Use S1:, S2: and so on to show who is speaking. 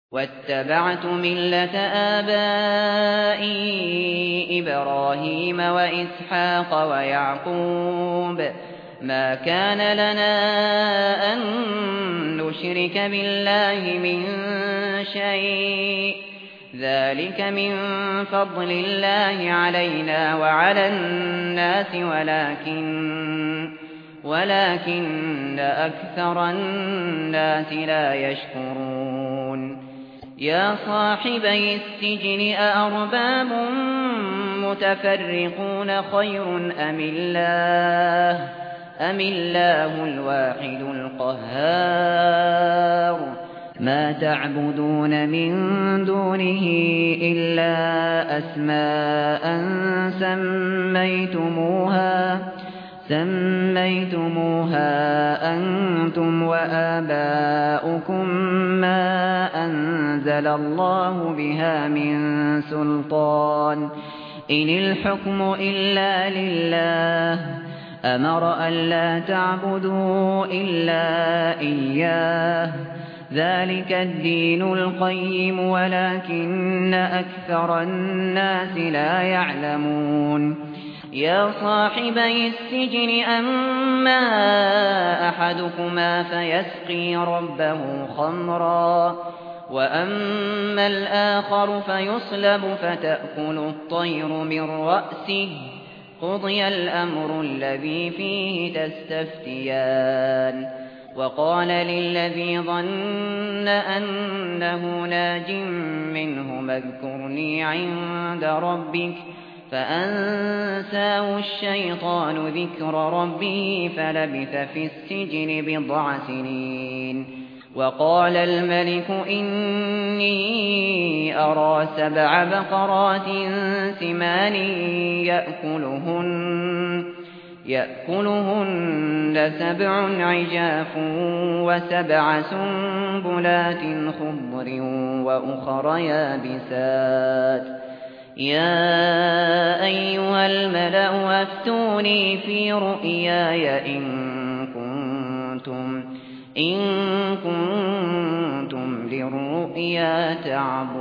S1: واتبعت ملة آبائي إبراهيم وإسحاق ويعقوب ما كان لنا أن نشرك بالله من شيء ذلك من فضل الله علينا وعلى الناس ولكن أكثر الناس لا يشكرون يا صاحبي السجن أأرباب متفرقون خير أم الله الواحد القهار ما تعبدون من دونه إلا أسماء سميتموها أنتم وآباؤكم ما أنزل الله بها من سلطان إن الحكم إلا لله أمر ألا تعبدوا إلا إياه ذلك الدين القيم ولكن أكثر الناس لا يعلمون يا صاحبي السجن أما أحدكما فيسقي ربه خمرا وأما الآخر فيصلب فتأكل الطير من رأسه قضي الأمر الذي فيه تستفتيان وقال للذي ظن أنه ناج منه اذكرني عند ربك فأنساه الشيطان ذكر ربه فلبث في السجن بضع سنين وقال الملك إني أرى 7 بقرات سمان يأكلهن 7 عجاف و7 سنبلات خضر وأخر يابسات يا أيها الملأ أفتوني في رؤياي إن كنتم للرؤيا تعبرون